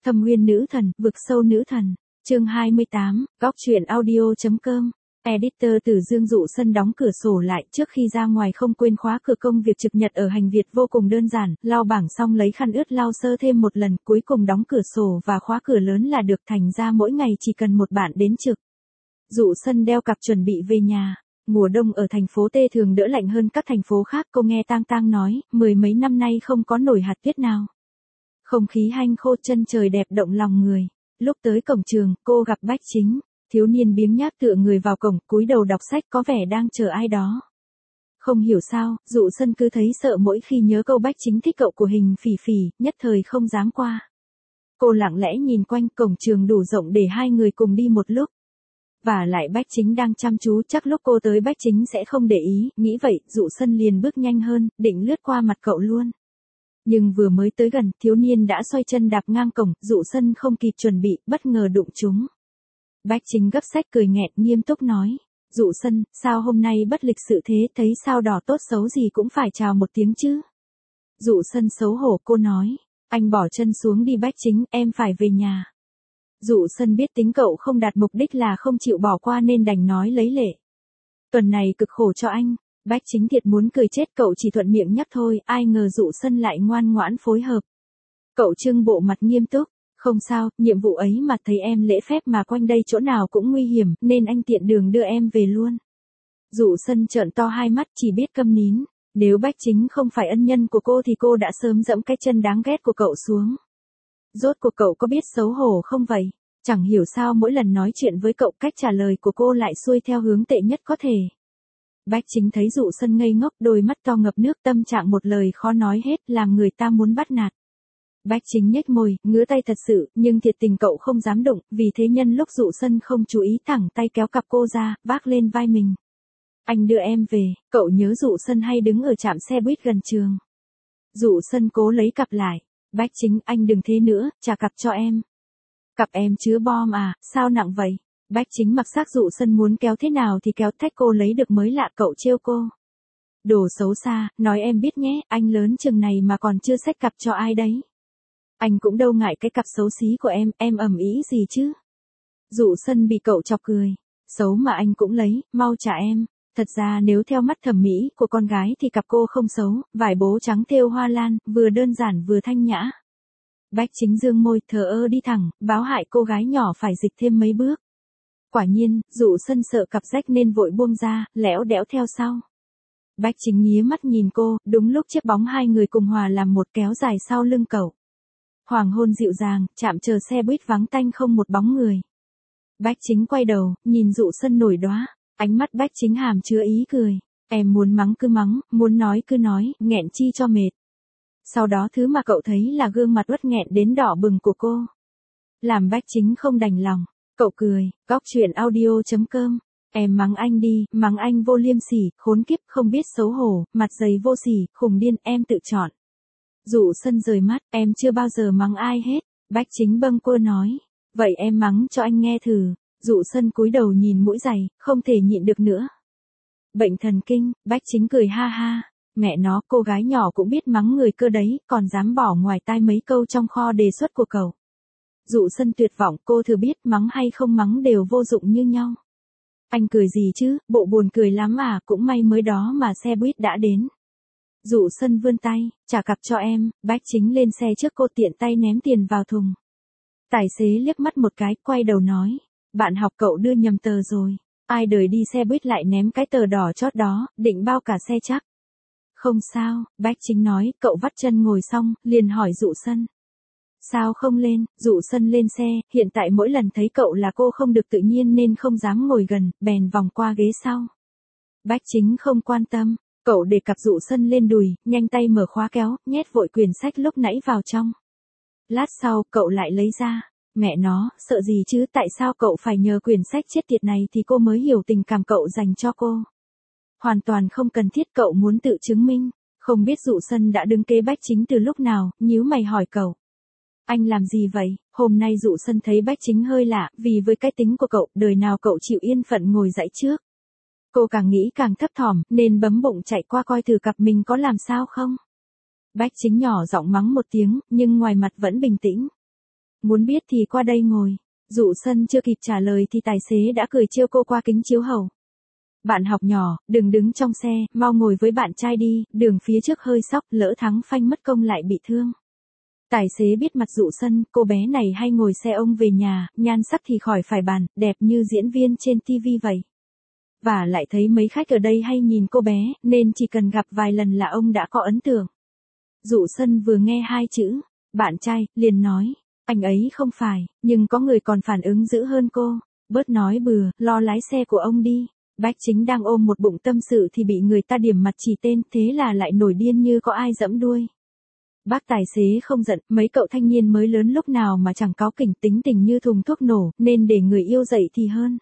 Thâm Uyên nữ thần, vực sâu nữ thần. Chương 28, góc truyện audio.com. Editor Từ Dương. Dụ Sân đóng cửa sổ lại, trước khi ra ngoài không quên khóa cửa. Công việc trực nhật ở Hành Việt vô cùng đơn giản, lau bảng xong lấy khăn ướt lau sơ thêm một lần, cuối cùng đóng cửa sổ và khóa cửa lớn là được, thành ra mỗi ngày chỉ cần một bạn đến trực. Dụ Sân đeo cặp chuẩn bị về nhà. Mùa đông ở thành phố T thường đỡ lạnh hơn các thành phố khác, cô nghe Tang Tang nói, mười mấy năm nay không có nổi hạt tuyết nào. Không khí hanh khô, chân trời đẹp động lòng người. Lúc tới cổng trường, cô gặp Bách Chính, thiếu niên biếng nhác tựa người vào cổng, cúi đầu đọc sách, có vẻ đang chờ ai đó. Không hiểu sao, Dụ Sân cứ thấy sợ mỗi khi nhớ câu Bách Chính thích cậu của Hình Phỉ Phỉ, nhất thời không dám qua. Cô lặng lẽ nhìn quanh, cổng trường đủ rộng để hai người cùng đi một lúc. Và lại Bách Chính đang chăm chú, chắc lúc cô tới Bách Chính sẽ không để ý, nghĩ vậy, Dụ Sân liền bước nhanh hơn, định lướt qua mặt cậu luôn. Nhưng vừa mới tới gần, thiếu niên đã xoay chân đạp ngang cổng, Dụ Sân không kịp chuẩn bị, bất ngờ đụng trúng. Bách Chính gấp sách cười nghẹn, nghiêm túc nói, Dụ Sân, sao hôm nay bất lịch sự thế, thấy sao đỏ tốt xấu gì cũng phải chào một tiếng chứ. Dụ Sân xấu hổ, cô nói, anh bỏ chân xuống đi Bách Chính, em phải về nhà. Dụ Sân biết tính cậu không đạt mục đích là không chịu bỏ qua nên đành nói lấy lệ. Tuần này cực khổ cho anh. Bách Chính thiệt muốn cười chết, cậu chỉ thuận miệng nhắc thôi, ai ngờ Dụ Sân lại ngoan ngoãn phối hợp. Cậu trưng bộ mặt nghiêm túc, không sao, nhiệm vụ ấy mà, thấy em lễ phép mà quanh đây chỗ nào cũng nguy hiểm, nên anh tiện đường đưa em về luôn. Dụ Sân trợn to hai mắt, chỉ biết câm nín, nếu Bách Chính không phải ân nhân của cô thì cô đã sớm dẫm cái chân đáng ghét của cậu xuống. Rốt cuộc cậu có biết xấu hổ không vậy? Chẳng hiểu sao mỗi lần nói chuyện với cậu, cách trả lời của cô lại xuôi theo hướng tệ nhất có thể. Bách Chính thấy Dụ Sân ngây ngốc, đôi mắt to ngập nước, tâm trạng một lời khó nói hết, làm người ta muốn bắt nạt. Bách Chính nhếch môi, ngứa tay thật sự, nhưng thiệt tình cậu không dám đụng, vì thế nhân lúc Dụ Sân không chú ý, thẳng tay kéo cặp cô ra, vác lên vai mình. Anh đưa em về. Cậu nhớ Dụ Sân hay đứng ở trạm xe buýt gần trường. Dụ Sân cố lấy cặp lại. Bách Chính, anh đừng thế nữa, trả cặp cho em. Cặp em chứa bom à, sao nặng vậy? Bách Chính mặc xác Dụ Sân muốn kéo thế nào thì kéo, thách cô lấy được mới lạ, cậu trêu cô. Đồ xấu xa, nói em biết nhé, anh lớn chừng này mà còn chưa xách cặp cho ai đấy. Anh cũng đâu ngại cái cặp xấu xí của em ầm ĩ gì chứ. Dụ Sân bị cậu chọc cười. Xấu mà anh cũng lấy, mau trả em. Thật ra nếu theo mắt thẩm mỹ của con gái thì cặp cô không xấu, vải bố trắng thêu hoa lan, vừa đơn giản vừa thanh nhã. Bách Chính dương môi, thờ ơ đi thẳng, báo hại cô gái nhỏ phải dịch thêm mấy bước. Quả nhiên, Dụ Sân sợ cặp rách nên vội buông ra, lẽo đẽo theo sau. Bách Chính nghía mắt nhìn cô, đúng lúc chiếc bóng hai người cùng hòa làm một kéo dài sau lưng cậu. Hoàng hôn dịu dàng, trạm chờ xe buýt vắng tanh không một bóng người. Bách Chính quay đầu, nhìn Dụ Sân nổi đóa, ánh mắt Bách Chính hàm chứa ý cười. Em muốn mắng cứ mắng, muốn nói cứ nói, nghẹn chi cho mệt. Sau đó thứ mà cậu thấy là gương mặt uất nghẹn đến đỏ bừng của cô. Làm Bách Chính không đành lòng. Cậu cười, góc truyện audio.com. Em mắng anh đi, mắng anh vô liêm sỉ, khốn kiếp, không biết xấu hổ, mặt dày vô sỉ, khùng điên, em tự chọn. Dụ Sân rời mắt, em chưa bao giờ mắng ai hết. Bách Chính bâng quơ nói. Vậy em mắng cho anh nghe thử. Dụ Sân cúi đầu nhìn mũi giày, không thể nhịn được nữa. Bệnh thần kinh. Bách Chính cười ha ha. Mẹ nó, cô gái nhỏ cũng biết mắng người cơ đấy, còn dám bỏ ngoài tai mấy câu trong kho đề xuất của cậu. Dụ Sân tuyệt vọng, cô thừa biết mắng hay không mắng đều vô dụng như nhau. Anh cười gì chứ, bộ buồn cười lắm à, cũng may mới đó mà xe buýt đã đến. Dụ Sân vươn tay, trả cặp cho em. Bách Chính lên xe trước cô, tiện tay ném tiền vào thùng. Tài xế liếc mắt một cái, quay đầu nói, bạn học cậu đưa nhầm tờ rồi. Ai đời đi xe buýt lại ném cái tờ đỏ chót đó, định bao cả xe chắc. Không sao, Bách Chính nói, cậu vắt chân ngồi xong, liền hỏi Dụ Sân. Sao không lên? Dụ Sân lên xe, hiện tại mỗi lần thấy cậu là cô không được tự nhiên nên không dám ngồi gần, bèn vòng qua ghế sau. Bách Chính không quan tâm, cậu để cặp Dụ Sân lên đùi, nhanh tay mở khóa kéo, nhét vội quyển sách lúc nãy vào trong. Lát sau, cậu lại lấy ra. Mẹ nó, sợ gì chứ, tại sao cậu phải nhờ quyển sách chết tiệt này thì cô mới hiểu tình cảm cậu dành cho cô. Hoàn toàn không cần thiết, cậu muốn tự chứng minh. Không biết Dụ Sân đã đứng kế Bách Chính từ lúc nào, nhíu mày hỏi cậu. Anh làm gì vậy? Hôm nay Dụ Sân thấy Bách Chính hơi lạ, vì với cái tính của cậu, đời nào cậu chịu yên phận ngồi dãy trước. Cô càng nghĩ càng thấp thỏm, nên bấm bụng chạy qua coi thử cặp mình có làm sao không. Bách Chính nhỏ giọng mắng một tiếng, nhưng ngoài mặt vẫn bình tĩnh. Muốn biết thì qua đây ngồi. Dụ Sân chưa kịp trả lời thì tài xế đã cười trêu cô qua kính chiếu hậu. Bạn học nhỏ, đừng đứng trong xe, mau ngồi với bạn trai đi, đường phía trước hơi sóc, lỡ thắng phanh mất công lại bị thương. Tài xế biết mặt Dụ Sân, cô bé này hay ngồi xe ông về nhà, nhan sắc thì khỏi phải bàn, đẹp như diễn viên trên TV vậy. Và lại thấy mấy khách ở đây hay nhìn cô bé, nên chỉ cần gặp vài lần là ông đã có ấn tượng. Dụ Sân vừa nghe hai chữ, bạn trai, liền nói, anh ấy không phải, nhưng có người còn phản ứng dữ hơn cô. Bớt nói bừa, lo lái xe của ông đi. Bách Chính đang ôm một bụng tâm sự thì bị người ta điểm mặt chỉ tên, thế là lại nổi điên như có ai giẫm đuôi. Bác tài xế không giận, mấy cậu thanh niên mới lớn lúc nào mà chẳng cáu kỉnh, tính tình như thùng thuốc nổ, nên để người yêu dậy thì hơn.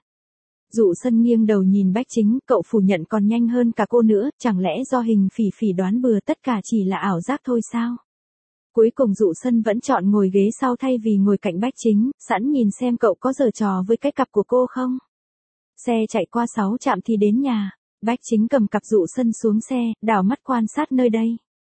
Dụ Sân nghiêng đầu nhìn Bách Chính, cậu phủ nhận còn nhanh hơn cả cô nữa, chẳng lẽ do hình phỉ phỉ đoán bừa tất cả chỉ là ảo giác thôi sao? Cuối cùng Dụ Sân vẫn chọn ngồi ghế sau thay vì ngồi cạnh Bách Chính, sẵn nhìn xem cậu có giở trò với cái cặp của cô không. Xe chạy qua 6 trạm thì đến nhà, Bách Chính cầm cặp Dụ Sân xuống xe, đảo mắt quan sát nơi đây.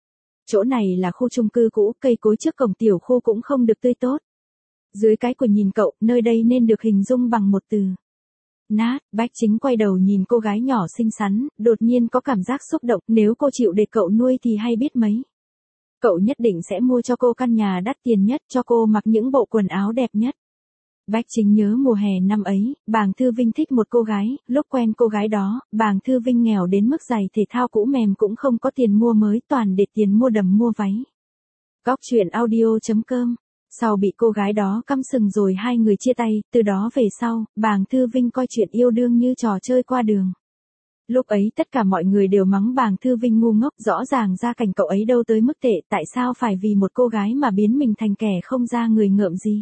Chỗ này là khu chung cư cũ, cây cối trước cổng tiểu khu cũng không được tươi tốt. Dưới cái của nhìn cậu, nơi đây nên được hình dung bằng một từ. Nát. Bách Chính quay đầu nhìn cô gái nhỏ xinh xắn, đột nhiên có cảm giác xúc động, nếu cô chịu để cậu nuôi thì hay biết mấy. Cậu nhất định sẽ mua cho cô căn nhà đắt tiền nhất, cho cô mặc những bộ quần áo đẹp nhất. Bách Chính nhớ mùa hè năm ấy, Bàng Thư Vinh thích một cô gái, lúc quen cô gái đó, Bàng Thư Vinh nghèo đến mức giày thể thao cũ mềm cũng không có tiền mua mới, toàn để tiền mua đầm mua váy. Góc truyện audio.com. Sau bị cô gái đó căm sừng rồi hai người chia tay, từ đó về sau, Bàng Thư Vinh coi chuyện yêu đương như trò chơi qua đường. Lúc ấy tất cả mọi người đều mắng Bàng Thư Vinh ngu ngốc, rõ ràng gia cảnh cậu ấy đâu tới mức tệ, tại sao phải vì một cô gái mà biến mình thành kẻ không ra người ngợm gì.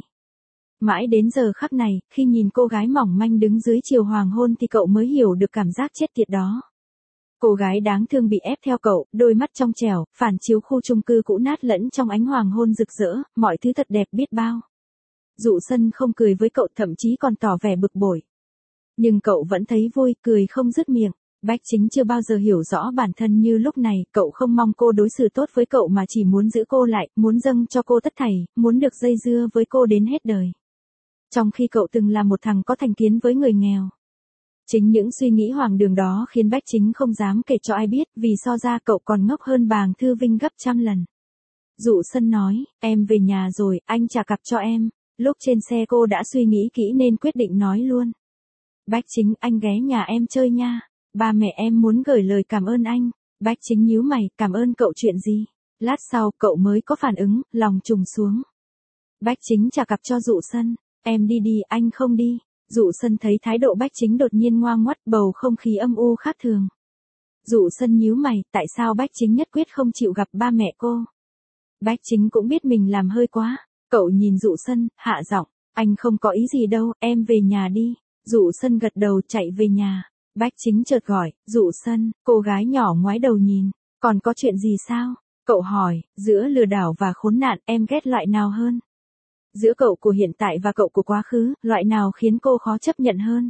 Mãi đến giờ khắc này, khi nhìn cô gái mỏng manh đứng dưới chiều hoàng hôn thì cậu mới hiểu được cảm giác chết tiệt đó. Cô gái đáng thương bị ép theo cậu, đôi mắt trong trẻo, phản chiếu khu chung cư cũ nát lẫn trong ánh hoàng hôn rực rỡ, mọi thứ thật đẹp biết bao. Dụ Sân không cười với cậu, thậm chí còn tỏ vẻ bực bội. Nhưng cậu vẫn thấy vui, cười không dứt miệng. Bách Chính chưa bao giờ hiểu rõ bản thân như lúc này, cậu không mong cô đối xử tốt với cậu mà chỉ muốn giữ cô lại, muốn dâng cho cô tất thảy, muốn được dây dưa với cô đến hết đời. Trong khi cậu từng là một thằng có thành kiến với người nghèo. Chính những suy nghĩ hoang đường đó khiến Bách Chính không dám kể cho ai biết, vì so ra cậu còn ngốc hơn Bàng Thư Vinh gấp trăm lần. Dụ Sân nói, em về nhà rồi, anh trả cặp cho em. Lúc trên xe cô đã suy nghĩ kỹ nên quyết định nói luôn. Bách Chính, anh ghé nhà em chơi nha. Ba mẹ em muốn gửi lời cảm ơn anh. Bách Chính nhíu mày, cảm ơn cậu chuyện gì? Lát sau cậu mới có phản ứng, lòng trùng xuống. Bách Chính trả cặp cho Dụ Sân. Em đi đi, anh không đi. Dụ Sân thấy thái độ Bách Chính đột nhiên ngoan ngoắt, bầu không khí âm u khác thường. Dụ Sân nhíu mày, tại sao Bách Chính nhất quyết không chịu gặp ba mẹ cô? Bách Chính cũng biết mình làm hơi quá. Cậu nhìn Dụ Sân, hạ giọng, anh không có ý gì đâu, em về nhà đi. Dụ Sân gật đầu chạy về nhà. Bách Chính chợt gọi, Dụ Sân, cô gái nhỏ ngoái đầu nhìn, còn có chuyện gì sao? Cậu hỏi, giữa lừa đảo và khốn nạn em ghét loại nào hơn? Giữa cậu của hiện tại và cậu của quá khứ, loại nào khiến cô khó chấp nhận hơn?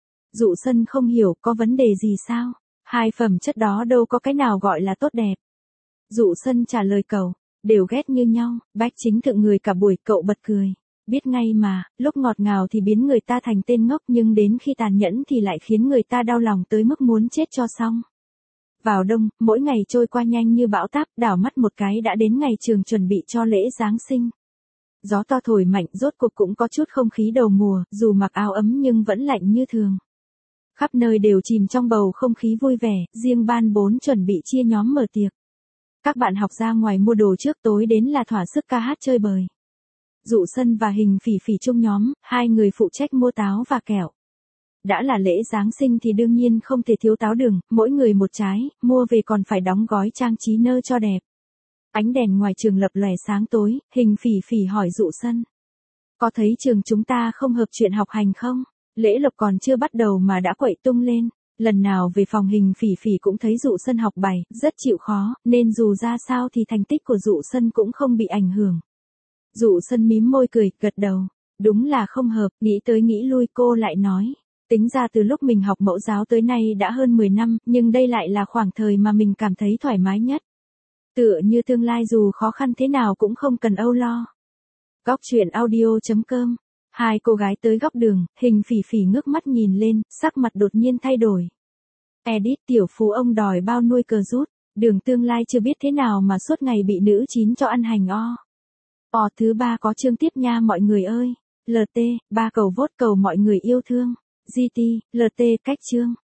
Dụ Sân không hiểu, có vấn đề gì sao? Hai phẩm chất đó đâu có cái nào gọi là tốt đẹp. Dụ Sân trả lời cậu, đều ghét như nhau. Bách Chính thượng người cả buổi, cậu bật cười. Biết ngay mà, lúc ngọt ngào thì biến người ta thành tên ngốc, nhưng đến khi tàn nhẫn thì lại khiến người ta đau lòng tới mức muốn chết cho xong. Vào đông, mỗi ngày trôi qua nhanh như bão táp, đảo mắt một cái đã đến ngày trường chuẩn bị cho lễ Giáng sinh. Gió to thổi mạnh, rốt cuộc cũng có chút không khí đầu mùa, dù mặc áo ấm nhưng vẫn lạnh như thường. Khắp nơi đều chìm trong bầu không khí vui vẻ, riêng ban 4 chuẩn bị chia nhóm mở tiệc. Các bạn học ra ngoài mua đồ trước, tối đến là thỏa sức ca hát chơi bời. Dụ Sân và Hình Phỉ Phỉ chung nhóm, hai người phụ trách mua táo và kẹo. Đã là lễ Giáng sinh thì đương nhiên không thể thiếu táo đường, mỗi người một trái, mua về còn phải đóng gói trang trí nơ cho đẹp. Ánh đèn ngoài trường lập lòe sáng tối, Hình Phỉ Phỉ hỏi Dụ Sân. Có thấy trường chúng ta không hợp chuyện học hành không? Lễ lộc còn chưa bắt đầu mà đã quậy tung lên. Lần nào về phòng Hình Phỉ Phỉ cũng thấy Dụ Sân học bài, rất chịu khó, nên dù ra sao thì thành tích của Dụ Sân cũng không bị ảnh hưởng. Dụ Sân mím môi cười, gật đầu. Đúng là không hợp, nghĩ tới nghĩ lui cô lại nói. Tính ra từ lúc mình học mẫu giáo tới nay đã hơn 10 năm, nhưng đây lại là khoảng thời mà mình cảm thấy thoải mái nhất. Tựa như tương lai dù khó khăn thế nào cũng không cần âu lo. Góc truyện audio.com. Hai cô gái tới góc đường, Hình Phỉ Phỉ ngước mắt nhìn lên, sắc mặt đột nhiên thay đổi. Edit tiểu phú ông đòi bao nuôi cờ rút, Đường tương lai chưa biết thế nào mà suốt ngày bị nữ chín cho ăn hành o. Thứ 3 có chương tiếp nha mọi người ơi. LT, 3 cầu vote cầu mọi người yêu thương. GT, LT cách chương.